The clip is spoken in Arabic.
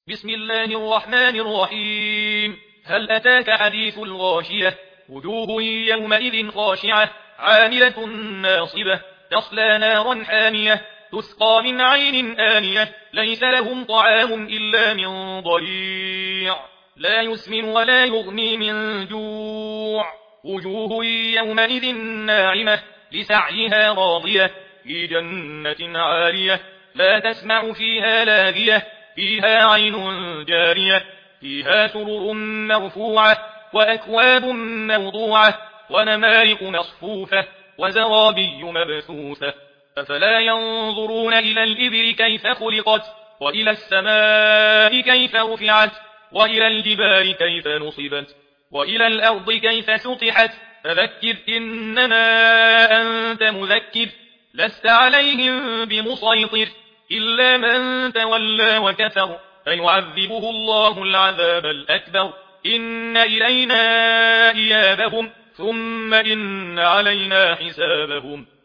بسم الله الرحمن الرحيم. هل أتاك حديث الغاشية؟ وجوه يومئذ خاشعة عاملة ناصبة تصلى نارا حامية تسقى من عين آنية ليس لهم طعام إلا من ضريع لا يسمن ولا يغني من جوع. وجوه يومئذ ناعمة لسعيها راضية في جنة عالية لا تسمع فيها لاغية فيها عين جارية فيها سرر مرفوعة وأكواب موضوعة ونمارق مصفوفة وزرابي مبثوثة. أفلا ينظرون إلى الإبل كيف خلقت وإلى السماء كيف رفعت وإلى الجبال كيف نصبت وإلى الأرض كيف سطحت فذكر إنما أنت مذكر لست عليهم بمسيطر إلا من تولى وكفر فيعذبه الله العذاب الأكبر إن إلينا إيابهم ثم إن علينا حسابهم.